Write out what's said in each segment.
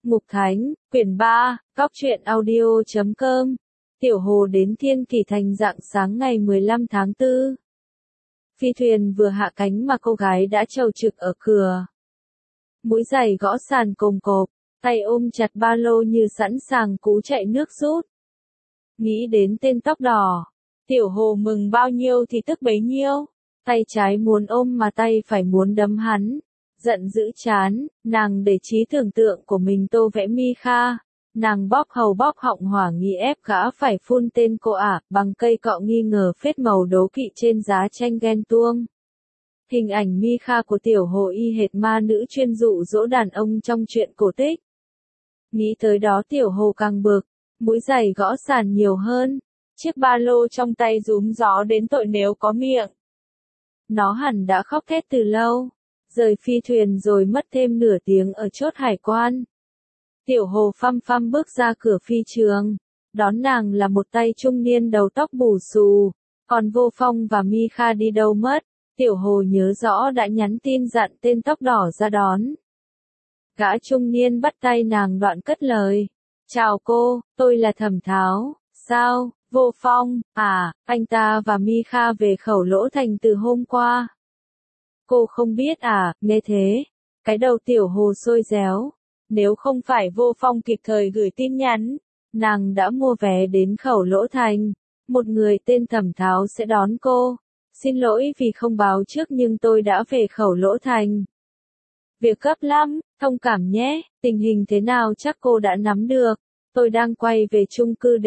Mục Thánh, quyển 3, Góc truyện audio.com. Tiểu Hồ đến Thiên Kỳ Thành rạng sáng ngày 15 tháng 4. Phi thuyền vừa hạ cánh mà cô gái đã chầu trực ở cửa. Mũi giày gõ sàn cồm cộp, tay ôm chặt ba lô như sẵn sàng cú chạy nước rút. Nghĩ đến tên tóc đỏ, Tiểu Hồ mừng bao nhiêu thì tức bấy nhiêu. Tay trái muốn ôm mà tay phải muốn đấm hắn. Giận dữ chán, nàng để trí tưởng tượng của mình tô vẽ Mi Kha. Nàng bóp hầu bóp họng hỏa nghi ép gã phải phun tên cô ả, bằng cây cọ nghi ngờ phết màu đố kỵ trên giá tranh ghen tuông. Hình ảnh Mi Kha của Tiểu Hồ y hệt ma nữ chuyên dụ dỗ đàn ông trong truyện cổ tích. Nghĩ tới đó Tiểu Hồ càng bực, mũi giày gõ sàn nhiều hơn. Chiếc ba lô trong tay rúm gió đến tội nếu có miệng. Nó hẳn đã khóc thét từ lâu. Rời phi thuyền rồi mất thêm nửa tiếng ở chốt hải quan. Tiểu Hồ phăm phăm bước ra cửa phi trường. Đón nàng là một tay trung niên đầu tóc bù xù. Còn Vô Phong và Mi Kha đi đâu mất? Tiểu Hồ nhớ rõ đã nhắn tin dặn tên tóc đỏ ra đón. Gã trung niên bắt tay nàng đoạn cất lời. Chào cô, tôi là Thẩm Tháo. Sao, Vô Phong, anh ta và Mi Kha về Khẩu Lỗ Thành từ hôm qua. Cô không biết nghe thế. Cái đầu Tiểu Hồ sôi réo. Nếu không phải Vô Phong kịp thời gửi tin nhắn, nàng đã mua vé đến Khẩu Lỗ Thành. Một người tên Thẩm Tháo sẽ đón cô. Xin lỗi vì không báo trước nhưng tôi đã về Khẩu Lỗ Thành. Việc gấp lắm, thông cảm nhé, tình hình thế nào chắc cô đã nắm được. Tôi đang quay về chung cư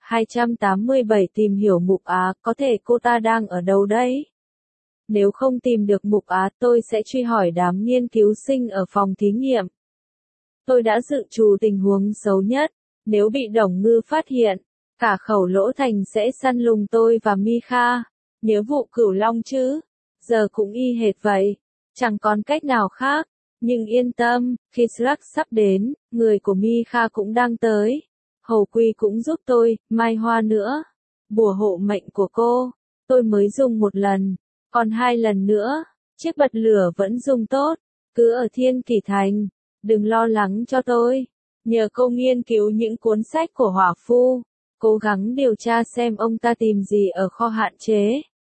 D287 tìm hiểu Mục Á, có thể cô ta đang ở đâu đấy? Nếu không tìm được Mục Á tôi sẽ truy hỏi đám nghiên cứu sinh ở phòng thí nghiệm. Tôi đã dự trù tình huống xấu nhất, nếu bị Đồng Ngư phát hiện, cả Khẩu Lỗ Thành sẽ săn lùng tôi và Mi Kha. Nhớ vụ Cửu Long chứ? Giờ cũng y hệt vậy, chẳng còn cách nào khác. Nhưng yên tâm, khi Slack sắp đến, người của Mi Kha cũng đang tới. Hầu Quy cũng giúp tôi, Mai Hoa nữa. Bùa hộ mệnh của cô, tôi mới dùng một lần, còn 2 lần nữa, chiếc bật lửa vẫn dùng tốt. Cứ ở Thiên Kỳ Thành, đừng lo lắng cho tôi. Nhờ cô nghiên cứu những cuốn sách của Hỏa Phu, cố gắng điều tra xem ông ta tìm gì ở kho hạn chế.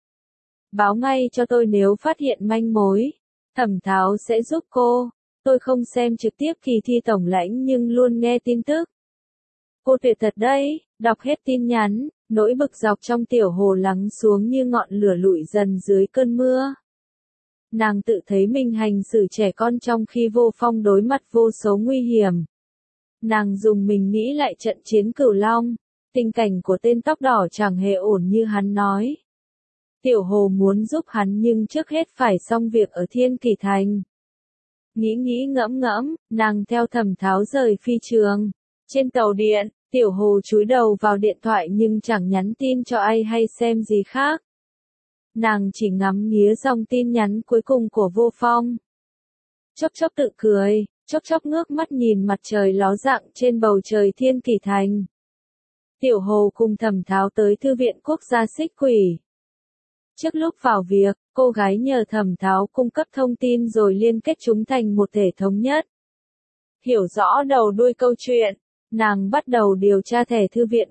Báo ngay cho tôi nếu phát hiện manh mối. Thẩm Tháo sẽ giúp cô. Tôi không xem trực tiếp kỳ thi tổng lãnh nhưng luôn nghe tin tức. Cô tuyệt thật đấy, đọc hết tin nhắn, nỗi bực dọc trong Tiểu Hồ lắng xuống như ngọn lửa lụi dần dưới cơn mưa. Nàng tự thấy mình hành xử trẻ con trong khi Vô Phong đối mặt vô số nguy hiểm. Nàng dùng mình nghĩ lại trận chiến Cửu Long, tình cảnh của tên tóc đỏ chẳng hề ổn như hắn nói. Tiểu Hồ muốn giúp hắn nhưng trước hết phải xong việc ở Thiên Kỳ Thành. Nghĩ ngẫm ngẫm, nàng theo Thẩm Tháo rời phi trường. Trên tàu điện, Tiểu Hồ chúi đầu vào điện thoại nhưng chẳng nhắn tin cho ai hay xem gì khác. Nàng chỉ ngắm nghía dòng tin nhắn cuối cùng của Vô Phong. Chốc chốc tự cười, chốc chốc ngước mắt nhìn mặt trời ló dạng trên bầu trời Thiên Kỳ Thành. Tiểu Hồ cùng Thẩm Tháo tới Thư viện Quốc gia Xích Quỷ. Trước lúc vào việc, cô gái nhờ Thẩm Tháo cung cấp thông tin rồi liên kết chúng thành một thể thống nhất. Hiểu rõ đầu đuôi câu chuyện, nàng bắt đầu điều tra thẻ thư viện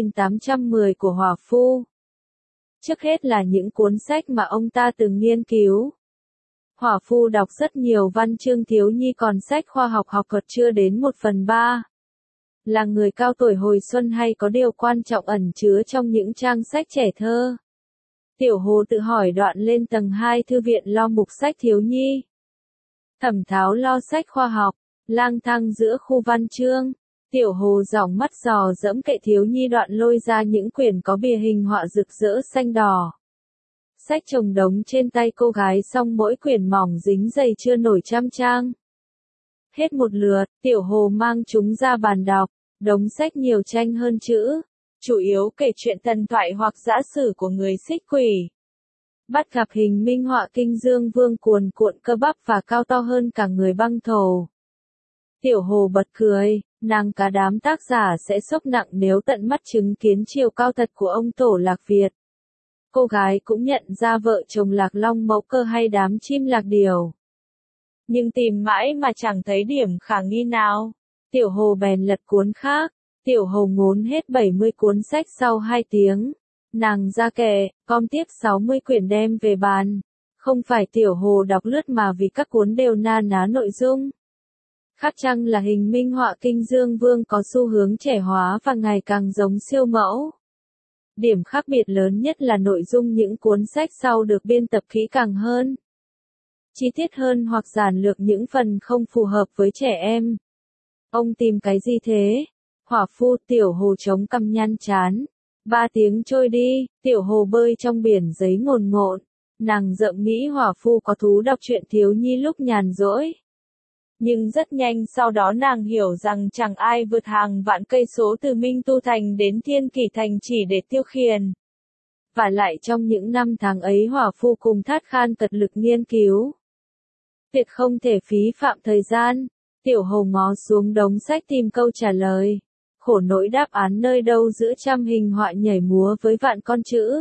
4810 của Hỏa Phu. Trước hết là những cuốn sách mà ông ta từng nghiên cứu. Hỏa Phu đọc rất nhiều văn chương thiếu nhi còn sách khoa học học thuật chưa đến 1/3. Là người cao tuổi hồi xuân hay có điều quan trọng ẩn chứa trong những trang sách trẻ thơ. Tiểu Hồ tự hỏi đoạn lên tầng 2 thư viện lo mục sách thiếu nhi. Thẩm Tháo lo sách khoa học, lang thang giữa khu văn chương. Tiểu Hồ dòng mắt dò dẫm kệ thiếu nhi đoạn lôi ra những quyển có bìa hình họa rực rỡ xanh đỏ. Sách chồng đống trên tay cô gái xong mỗi quyển mỏng dính dày chưa nổi 100 trang. Hết một lượt, Tiểu Hồ mang chúng ra bàn đọc, đống sách nhiều tranh hơn chữ. Chủ yếu kể chuyện thần thoại hoặc dã sử của người Xích Quỷ. Bắt gặp hình minh họa Kinh Dương Vương cuồn cuộn cơ bắp và cao to hơn cả người băng thổ. Tiểu Hồ bật cười, nàng cả đám tác giả sẽ sốc nặng nếu tận mắt chứng kiến chiều cao thật của ông Tổ Lạc Việt. Cô gái cũng nhận ra vợ chồng Lạc Long Mẫu Cơ hay đám chim lạc điểu. Nhưng tìm mãi mà chẳng thấy điểm khả nghi nào. Tiểu Hồ bèn lật cuốn khác. Tiểu Hồ ngốn hết 70 cuốn sách sau 2 tiếng. Nàng ra kệ, com tiếp 60 quyển đem về bàn. Không phải Tiểu Hồ đọc lướt mà vì các cuốn đều na ná nội dung. Khác chăng là hình minh họa Kinh Dương Vương có xu hướng trẻ hóa và ngày càng giống siêu mẫu. Điểm khác biệt lớn nhất là nội dung những cuốn sách sau được biên tập kỹ càng hơn, chi tiết hơn hoặc giản lược những phần không phù hợp với trẻ em. Ông tìm cái gì thế? Hỏa phu. Tiểu Hồ chống cằm nhăn chán. 3 tiếng trôi đi, Tiểu Hồ bơi trong biển giấy ngồn ngộn. Nàng rợm nghĩ hỏa phu có thú đọc truyện thiếu nhi lúc nhàn rỗi. Nhưng rất nhanh sau đó nàng hiểu rằng chẳng ai vượt hàng vạn cây số từ Minh Tu Thành đến Thiên Kỷ Thành chỉ để tiêu khiển. Và lại trong những năm tháng ấy hỏa phu cùng Thát Khan cật lực nghiên cứu. Tuyệt không thể phí phạm thời gian. Tiểu Hồ ngó xuống đống sách tìm câu trả lời. Khổ nỗi đáp án nơi đâu giữa trăm hình họa nhảy múa với vạn con chữ.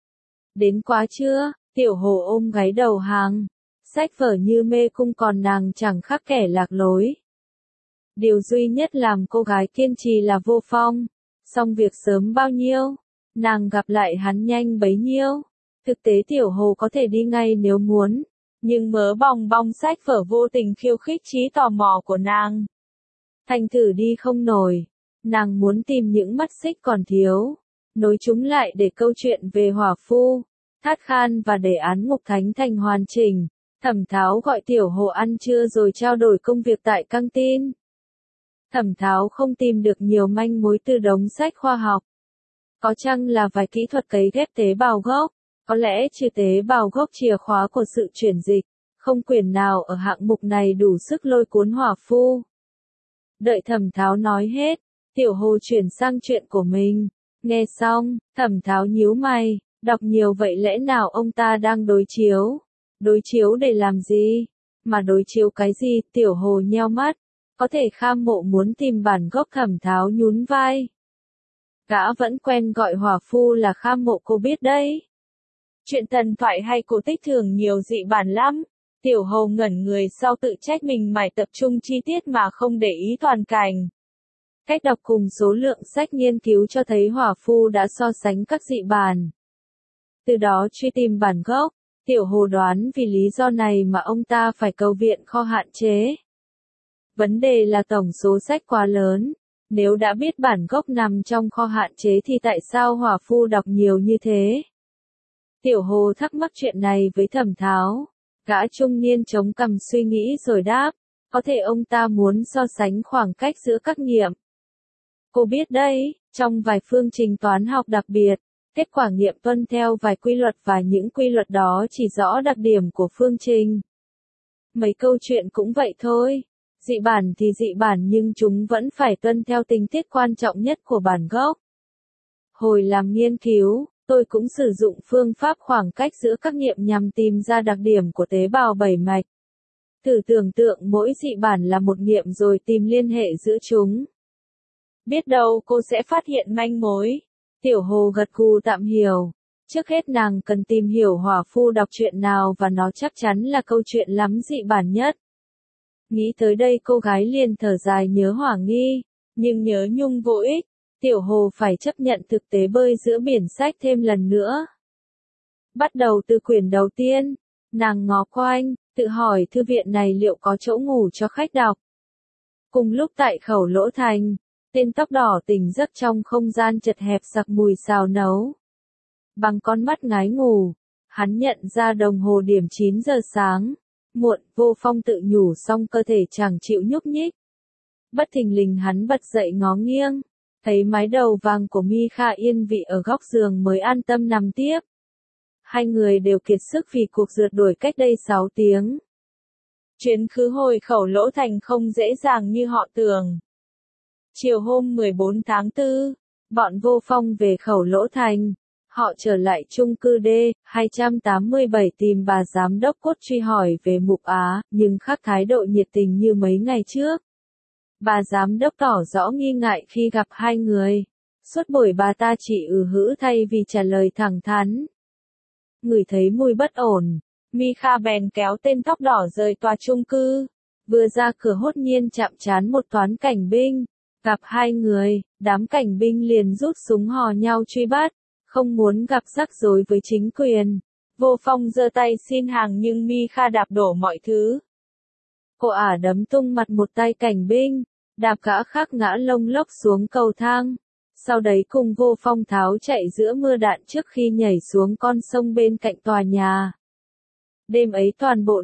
Đến quá chưa? Tiểu Hồ ôm gáy đầu hàng. Sách vở như mê cung còn nàng chẳng khác kẻ lạc lối. Điều duy nhất làm cô gái kiên trì là Vô Phong. Xong việc sớm bao nhiêu, nàng gặp lại hắn nhanh bấy nhiêu. Thực tế Tiểu Hồ có thể đi ngay nếu muốn. Nhưng mớ bong bong sách vở vô tình khiêu khích trí tò mò của nàng. Thành thử đi không nổi. Nàng muốn tìm những mắt xích còn thiếu. Nối chúng lại để câu chuyện về hỏa phu, Thát Khan và đề án Ngục Thánh thành hoàn chỉnh. Thẩm Tháo gọi Tiểu Hồ ăn trưa rồi trao đổi công việc tại căng tin. Thẩm Tháo không tìm được nhiều manh mối từ đống sách khoa học. Có chăng là vài kỹ thuật cấy ghép tế bào gốc, có lẽ trừ tế bào gốc chìa khóa của sự chuyển dịch, không quyển nào ở hạng mục này đủ sức lôi cuốn hỏa phu. Đợi Thẩm Tháo nói hết, Tiểu Hồ chuyển sang chuyện của mình. Nghe xong, Thẩm Tháo nhíu mày, đọc nhiều vậy lẽ nào ông ta đang đối chiếu? Đối chiếu để làm gì? Mà đối chiếu cái gì? Tiểu Hồ nheo mắt. Có thể Kham Mộ muốn tìm bản gốc. Thẩm Tháo nhún vai. Gã vẫn quen gọi hỏa phu là Kham Mộ, cô biết đấy. Chuyện thần thoại hay cổ tích thường nhiều dị bản lắm. Tiểu Hồ ngẩn người sau tự trách mình mải tập trung chi tiết mà không để ý toàn cảnh. Cách đọc cùng số lượng sách nghiên cứu cho thấy hỏa phu đã so sánh các dị bản. Từ đó truy tìm bản gốc. Tiểu Hồ đoán vì lý do này mà ông ta phải cầu viện kho hạn chế. Vấn đề là tổng số sách quá lớn. Nếu đã biết bản gốc nằm trong kho hạn chế thì tại sao hỏa phu đọc nhiều như thế? Tiểu Hồ thắc mắc chuyện này với Thẩm Tháo. Gã trung niên chống cằm suy nghĩ rồi đáp. Có thể ông ta muốn so sánh khoảng cách giữa các nghiệm. Cô biết đấy, trong vài phương trình toán học đặc biệt, kết quả nghiệm tuân theo vài quy luật và những quy luật đó chỉ rõ đặc điểm của phương trình. Mấy câu chuyện cũng vậy thôi. Dị bản thì dị bản nhưng chúng vẫn phải tuân theo tình tiết quan trọng nhất của bản gốc. Hồi làm nghiên cứu, tôi cũng sử dụng phương pháp khoảng cách giữa các nghiệm nhằm tìm ra đặc điểm của tế bào bảy mạch. Thử tưởng tượng mỗi dị bản là một nghiệm rồi tìm liên hệ giữa chúng. Biết đâu cô sẽ phát hiện manh mối. Tiểu Hồ gật gù tạm hiểu. Trước hết nàng cần tìm hiểu hỏa phu đọc truyện nào và nó chắc chắn là câu chuyện lắm dị bản nhất. Nghĩ tới đây cô gái liền thở dài nhớ Hỏa Nghi, nhưng nhớ nhung vô ích. Tiểu Hồ phải chấp nhận thực tế bơi giữa biển sách thêm lần nữa. Bắt đầu từ quyển đầu tiên, nàng ngó quanh, tự hỏi thư viện này liệu có chỗ ngủ cho khách đọc. Cùng lúc tại Khẩu Lỗ Thành, tên tóc đỏ tỉnh giấc trong không gian chật hẹp sặc mùi xào nấu. Bằng con mắt ngái ngủ, hắn nhận ra đồng hồ điểm 9 giờ sáng. Muộn. Vô Phong tự nhủ xong cơ thể chẳng chịu nhúc nhích. Bất thình lình hắn bật dậy ngó nghiêng, thấy mái đầu vàng của Mi Kha yên vị ở góc giường mới an tâm nằm tiếp. Hai người đều kiệt sức vì cuộc rượt đuổi cách đây 6 tiếng. Chuyến khứ hồi Khẩu Lỗ Thành không dễ dàng như họ tưởng. Chiều hôm 14 tháng 4, bọn Vô Phong về Khẩu Lỗ Thành. Họ trở lại chung cư D287 tìm bà giám đốc Cốt truy hỏi về Mục Á, nhưng khác thái độ nhiệt tình như mấy ngày trước. Bà giám đốc tỏ rõ nghi ngại khi gặp hai người. Suốt buổi bà ta chỉ hữ thay vì trả lời thẳng thắn. Ngửi thấy mùi bất ổn, Mi Kha bèn kéo tên tóc đỏ rời tòa chung cư. Vừa ra cửa hốt nhiên chạm trán một toán cảnh binh. Gặp hai người, đám cảnh binh liền rút súng hò nhau truy bắt, không muốn gặp rắc rối với chính quyền. Vô Phong giơ tay xin hàng nhưng Mi Kha đạp đổ mọi thứ. Cô ả đấm tung mặt một tay cảnh binh, đạp gã khác ngã lông lốc xuống cầu thang. Sau đấy cùng Vô Phong tháo chạy giữa mưa đạn trước khi nhảy xuống con sông bên cạnh tòa nhà. Đêm ấy toàn bộ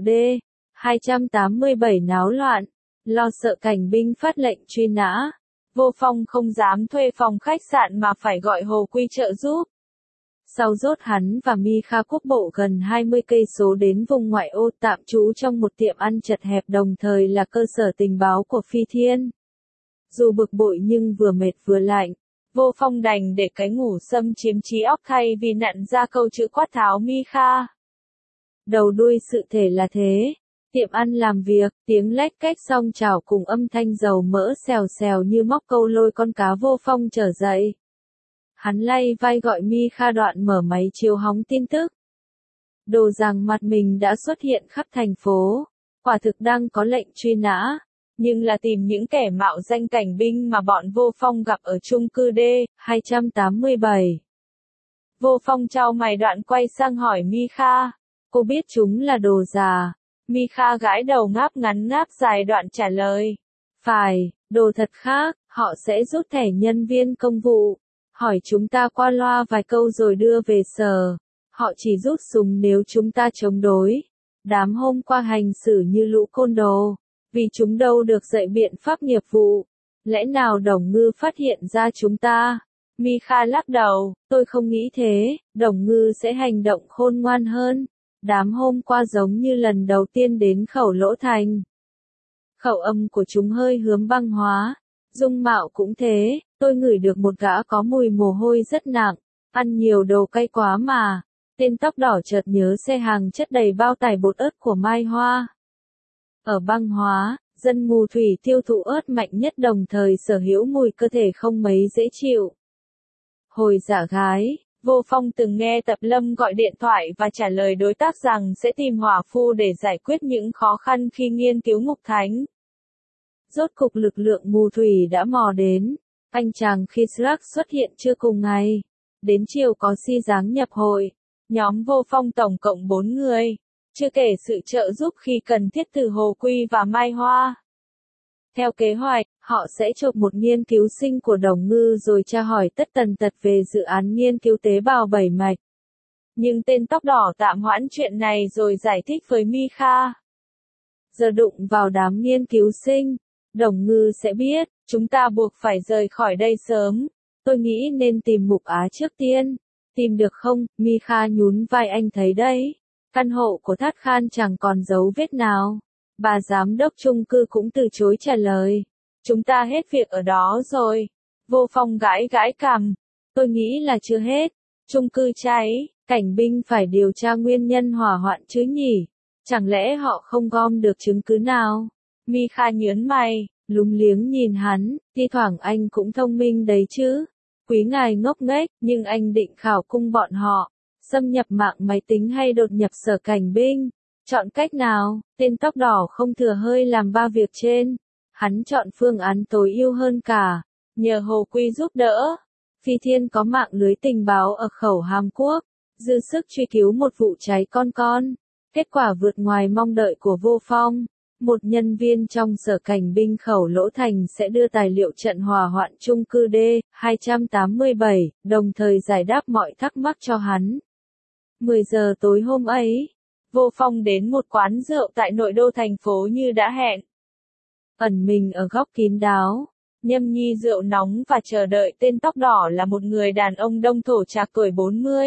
D-287 náo loạn, lo sợ cảnh binh phát lệnh truy nã. Vô Phong không dám thuê phòng khách sạn mà phải gọi Hồ Quy trợ giúp. Sau rốt hắn và Mi Kha quốc bộ gần 20 cây số đến vùng ngoại ô tạm trú trong một tiệm ăn chật hẹp đồng thời là cơ sở tình báo của Phi Thiên. Dù bực bội nhưng vừa mệt vừa lạnh, Vô Phong đành để cái ngủ xâm chiếm trí óc thay vì nặn ra câu chữ quát tháo Mi Kha. Đầu đuôi sự thể là thế. Tiệm ăn làm việc, tiếng lách cách song chảo cùng âm thanh dầu mỡ xèo xèo như móc câu lôi con cá Vô Phong trở dậy. Hắn lay vai gọi Mi Kha đoạn mở máy chiếu hóng tin tức. Đồ rằng mặt mình đã xuất hiện khắp thành phố, quả thực đang có lệnh truy nã, nhưng là tìm những kẻ mạo danh cảnh binh mà bọn Vô Phong gặp ở chung cư D-287. Vô Phong chau mày đoạn quay sang hỏi Mi Kha, cô biết chúng là đồ già. Mi Kha gãi đầu ngáp ngắn ngáp dài đoạn trả lời. Phải, đồ thật khác, họ sẽ rút thẻ nhân viên công vụ. Hỏi chúng ta qua loa vài câu rồi đưa về sở. Họ chỉ rút súng nếu chúng ta chống đối. Đám hôm qua hành xử như lũ côn đồ. Vì chúng đâu được dạy biện pháp nghiệp vụ. Lẽ nào Đồng Ngư phát hiện ra chúng ta? Mi Kha lắc đầu, tôi không nghĩ thế, Đồng Ngư sẽ hành động khôn ngoan hơn. Đám hôm qua giống như lần đầu tiên đến khẩu Lỗ Thành. Khẩu âm của chúng hơi hướng băng hóa. Dung mạo cũng thế, tôi ngửi được một gã có mùi mồ hôi rất nặng, ăn nhiều đồ cay quá mà. Tên tóc đỏ chợt nhớ xe hàng chất đầy bao tải bột ớt của Mai Hoa. Ở băng hóa, dân mù thủy tiêu thụ ớt mạnh nhất đồng thời sở hữu mùi cơ thể không mấy dễ chịu. Hồi dạ gái, Vô Phong từng nghe Tập Lâm gọi điện thoại và trả lời đối tác rằng sẽ tìm hỏa phu để giải quyết những khó khăn khi nghiên cứu ngục thánh. Rốt cục lực lượng mù thủy đã mò đến, anh chàng Khizrak xuất hiện chưa cùng ngày. Đến chiều có Si Giáng nhập hội, nhóm Vô Phong tổng cộng 4 người, chưa kể sự trợ giúp khi cần thiết từ Hồ Quy và Mai Hoa. Theo kế hoạch, họ sẽ chộp một nghiên cứu sinh của Đồng Ngư rồi tra hỏi tất tần tật về dự án nghiên cứu tế bào bảy mạch. Nhưng tên tóc đỏ tạm hoãn chuyện này rồi giải thích với Mi Kha. Giờ đụng vào đám nghiên cứu sinh, Đồng Ngư sẽ biết, chúng ta buộc phải rời khỏi đây sớm. Tôi nghĩ nên tìm Mục Á trước tiên. Tìm được không? Mi Kha nhún vai, anh thấy đấy. Căn hộ của Thát Khan chẳng còn dấu vết nào. Bà giám đốc chung cư cũng từ chối trả lời. Chúng ta hết việc ở đó rồi. Vô Phong gãi gãi cằm. Tôi nghĩ là chưa hết. Chung cư cháy, cảnh binh phải điều tra nguyên nhân hỏa hoạn chứ nhỉ? Chẳng lẽ họ không gom được chứng cứ nào? Mi Kha nhớn mày, lúng liếng nhìn hắn, thi thoảng anh cũng thông minh đấy chứ. Quý ngài ngốc nghếch, nhưng anh định khảo cung bọn họ. Xâm nhập mạng máy tính hay đột nhập sở cảnh binh? Chọn cách nào? Tên tóc đỏ không thừa hơi làm ba việc trên. Hắn chọn phương án tối ưu hơn cả. Nhờ Hồ Quy giúp đỡ. Phi Thiên có mạng lưới tình báo ở khẩu Hàm Quốc. Dư sức truy cứu một vụ cháy con. Kết quả vượt ngoài mong đợi của Vô Phong. Một nhân viên trong sở cảnh binh khẩu Lỗ Thành sẽ đưa tài liệu trận hỏa hoạn chung cư D-287, đồng thời giải đáp mọi thắc mắc cho hắn. 10 giờ tối hôm ấy, Vô Phong đến một quán rượu tại nội đô thành phố như đã hẹn. Ẩn mình ở góc kín đáo, nhâm nhi rượu nóng và chờ đợi tên tóc đỏ là một người đàn ông Đông Thổ trạc tuổi 40.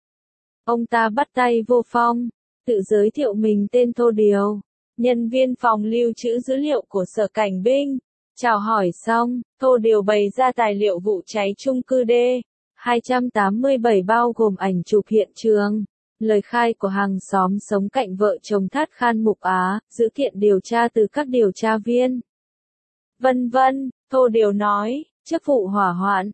Ông ta bắt tay Vô Phong, tự giới thiệu mình tên Thô Điều, nhân viên phòng lưu trữ dữ liệu của sở cảnh binh. Chào hỏi xong, Thô Điều bày ra tài liệu vụ cháy chung cư D-287 bao gồm ảnh chụp hiện trường, lời khai của hàng xóm sống cạnh vợ chồng Thát Khan Mục Á, dữ kiện điều tra từ các điều tra viên. Vân vân, Thô Điều nói, trước vụ hỏa hoạn,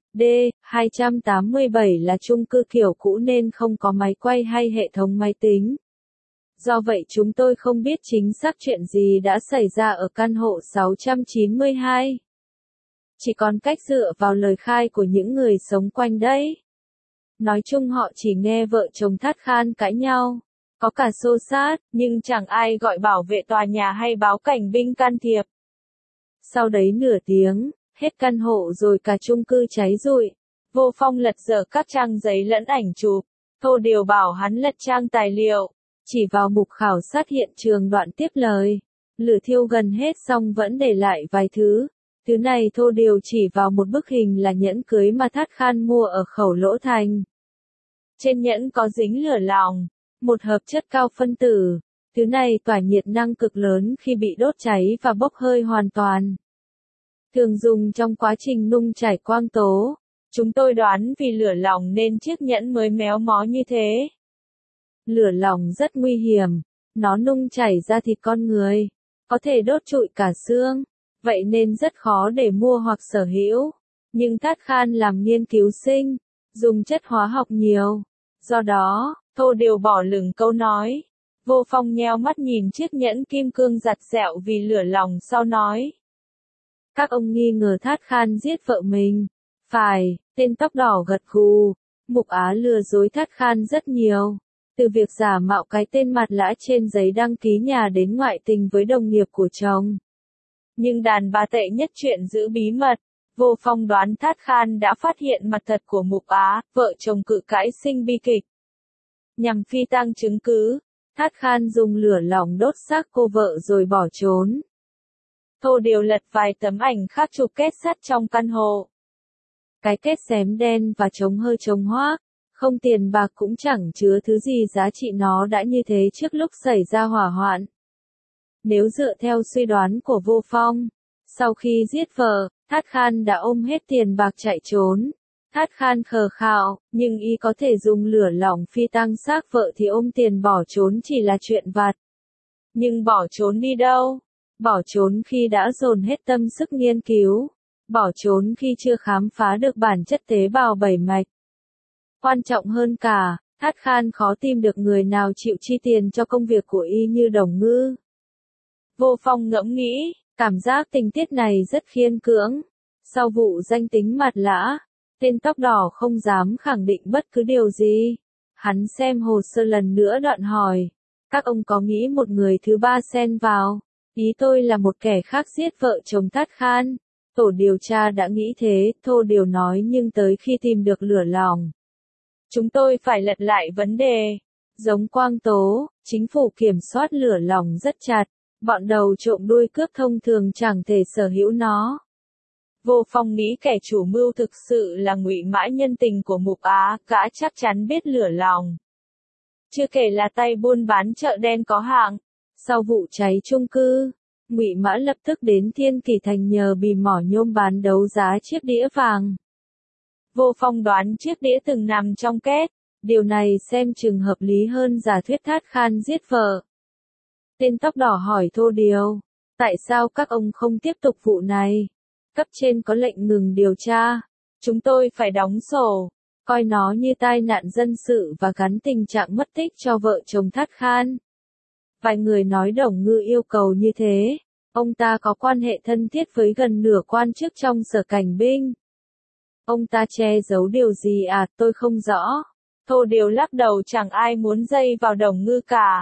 D-287 là chung cư kiểu cũ nên không có máy quay hay hệ thống máy tính. Do vậy chúng tôi không biết chính xác chuyện gì đã xảy ra ở căn hộ 692. Chỉ còn cách dựa vào lời khai của những người sống quanh đấy. Nói chung họ chỉ nghe vợ chồng Thát Khan cãi nhau, có cả xô xát, nhưng chẳng ai gọi bảo vệ tòa nhà hay báo cảnh binh can thiệp. Sau đấy nửa tiếng, hết căn hộ rồi cả chung cư cháy rụi. Vô Phong lật dở các trang giấy lẫn ảnh chụp. Thô Điều bảo hắn lật trang tài liệu, chỉ vào mục khảo sát hiện trường đoạn tiếp lời. Lửa thiêu gần hết xong vẫn để lại vài thứ. Thứ này Thô Điều chỉ vào một bức hình là nhẫn cưới mà Thát Khan mua ở Khẩu Lỗ Thành. Trên nhẫn có dính lửa lòng, một hợp chất cao phân tử. Thứ này tỏa nhiệt năng cực lớn khi bị đốt cháy và bốc hơi hoàn toàn. Thường dùng trong quá trình nung chảy quang tố. Chúng tôi đoán vì lửa lòng nên chiếc nhẫn mới méo mó như thế. Lửa lòng rất nguy hiểm, nó nung chảy ra thịt con người, có thể đốt trụi cả xương, vậy nên rất khó để mua hoặc sở hữu. Nhưng Thát Khan làm nghiên cứu sinh, dùng chất hóa học nhiều, do đó, Thô Điều bỏ lửng câu nói. Vô Phong nheo mắt nhìn chiếc nhẫn kim cương giặt dẹo vì lửa lòng sau nói. Các ông nghi ngờ Thát Khan giết vợ mình. Phải, tên tóc đỏ gật gù. Mục Á lừa dối Thát Khan rất nhiều. Từ việc giả mạo cái tên mặt lã trên giấy đăng ký nhà đến ngoại tình với đồng nghiệp của chồng. Nhưng đàn bà tệ nhất chuyện giữ bí mật. Vô Phong đoán Thát Khan đã phát hiện mặt thật của Mục Á, vợ chồng cự cãi sinh bi kịch. Nhằm phi tang chứng cứ, Thát Khan dùng lửa lòng đốt xác cô vợ rồi bỏ trốn. Thô Điều lật vài tấm ảnh khác chụp kết sắt trong căn hộ. Cái kết xém đen và trống hơi trống hoác, không tiền bạc cũng chẳng chứa thứ gì giá trị, nó đã như thế trước lúc xảy ra hỏa hoạn. Nếu dựa theo suy đoán của Vô Phong, sau khi giết vợ, Thát Khan đã ôm hết tiền bạc chạy trốn. Thát Khan khờ khạo, nhưng y có thể dùng lửa lỏng phi tang xác vợ thì ôm tiền bỏ trốn chỉ là chuyện vặt. Nhưng bỏ trốn đi đâu? Bỏ trốn khi đã dồn hết tâm sức nghiên cứu. Bỏ trốn khi chưa khám phá được bản chất tế bào bảy mạch. Quan trọng hơn cả, Thát Khan khó tìm được người nào chịu chi tiền cho công việc của y như Đồng Ngư. Vô Phong ngẫm nghĩ, cảm giác tình tiết này rất khiên cưỡng. Sau vụ danh tính mặt lã, tên tóc đỏ không dám khẳng định bất cứ điều gì. Hắn xem hồ sơ lần nữa đoạn hỏi, các ông có nghĩ một người thứ ba xen vào? Ý tôi là một kẻ khác giết vợ chồng Thát Khan. Tổ điều tra đã nghĩ thế, Thô Điều nói, nhưng tới khi tìm được lửa lòng, chúng tôi phải lật lại vấn đề. Giống quang tố, chính phủ kiểm soát lửa lòng rất chặt, bọn đầu trộm đuôi cướp thông thường chẳng thể sở hữu nó. Vô Phong nghĩ kẻ chủ mưu thực sự là Ngụy Mã, nhân tình của Mục Á, gã chắc chắn biết lửa lòng. Chưa kể là tay buôn bán chợ đen có hạng. Sau vụ cháy chung cư, Ngụy Mã lập tức đến Thiên Kỷ Thành nhờ Bì Mỏ Nhôm bán đấu giá chiếc đĩa vàng. Vô Phong đoán chiếc đĩa từng nằm trong két, điều này xem chừng hợp lý hơn giả thuyết Thát Khan giết vợ. Tên tóc đỏ hỏi Thô Điều, tại sao các ông không tiếp tục vụ này? Cấp trên có lệnh ngừng điều tra, chúng tôi phải đóng sổ, coi nó như tai nạn dân sự và gắn tình trạng mất tích cho vợ chồng Thát Khan. Vài người nói Đồng Ngư yêu cầu như thế. Ông ta có quan hệ thân thiết với gần nửa quan chức trong sở cảnh binh. Ông ta che giấu điều gì à, tôi không rõ. Thô Điều lắc đầu, chẳng ai muốn dây vào Đồng Ngư cả.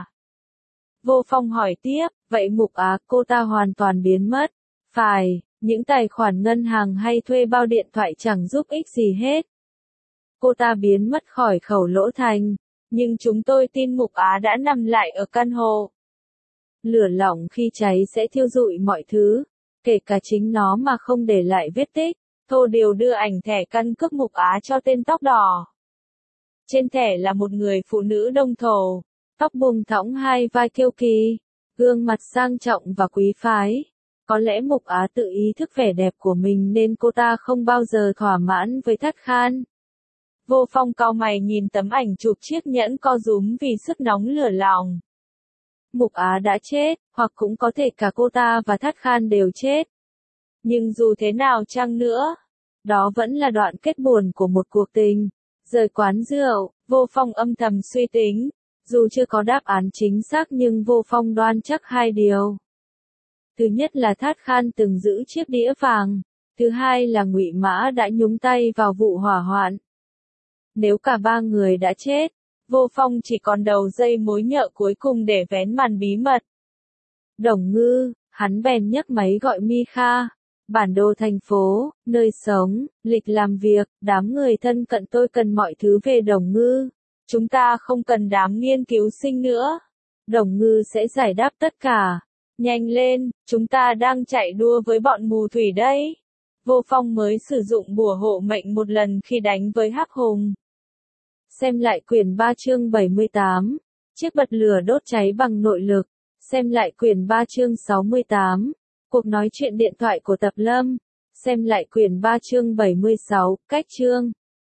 Vô Phong hỏi tiếp, vậy Mục Á, cô ta hoàn toàn biến mất. Phải, những tài khoản ngân hàng hay thuê bao điện thoại chẳng giúp ích gì hết. Cô ta biến mất khỏi Khẩu Lỗ Thành, nhưng chúng tôi tin Mục Á đã nằm lại ở căn hộ. Lửa lỏng khi cháy sẽ thiêu rụi mọi thứ, kể cả chính nó mà không để lại vết tích. Thô Điều đưa ảnh thẻ căn cước Mục Á cho tên tóc đỏ. Trên thẻ là một người phụ nữ Đông Thổ, tóc buông thõng, hai vai kiêu kỳ, gương mặt sang trọng và quý phái. Có lẽ Mục Á tự ý thức vẻ đẹp của mình nên cô ta không bao giờ thỏa mãn với Thát Khan. Vô Phong cau mày nhìn tấm ảnh chụp chiếc nhẫn co rúm vì sức nóng lửa lòng. Mục Á đã chết, hoặc cũng có thể cả cô ta và Thát Khan đều chết. Nhưng dù thế nào chăng nữa, đó vẫn là đoạn kết buồn của một cuộc tình. Rời quán rượu, Vô Phong âm thầm suy tính, Dù chưa có đáp án chính xác nhưng Vô Phong đoan chắc hai điều. Thứ nhất là Thát Khan từng giữ chiếc đĩa vàng, thứ hai là Ngụy Mã đã nhúng tay vào vụ hỏa hoạn. Nếu cả ba người đã chết, Vô Phong chỉ còn đầu dây mối nhợ cuối cùng để vén màn bí mật. Đồng Ngư, hắn bèn nhấc máy gọi Mi Kha. Bản đồ thành phố, nơi sống, lịch làm việc, đám người thân cận tôi cần mọi thứ về Đồng Ngư. Chúng ta không cần đám nghiên cứu sinh nữa. Đồng Ngư sẽ giải đáp tất cả. Nhanh lên, chúng ta đang chạy đua với bọn mù thủy đây. Vô Phong mới sử dụng bùa hộ mệnh một lần khi đánh với Hắc Hùng. Xem lại quyển 3 chương 78. Chiếc bật lửa đốt cháy bằng nội lực. Xem lại quyển 3 chương 68. Cuộc nói chuyện điện thoại của Tập Lâm. Xem lại quyển 3 chương 76. Cách chương.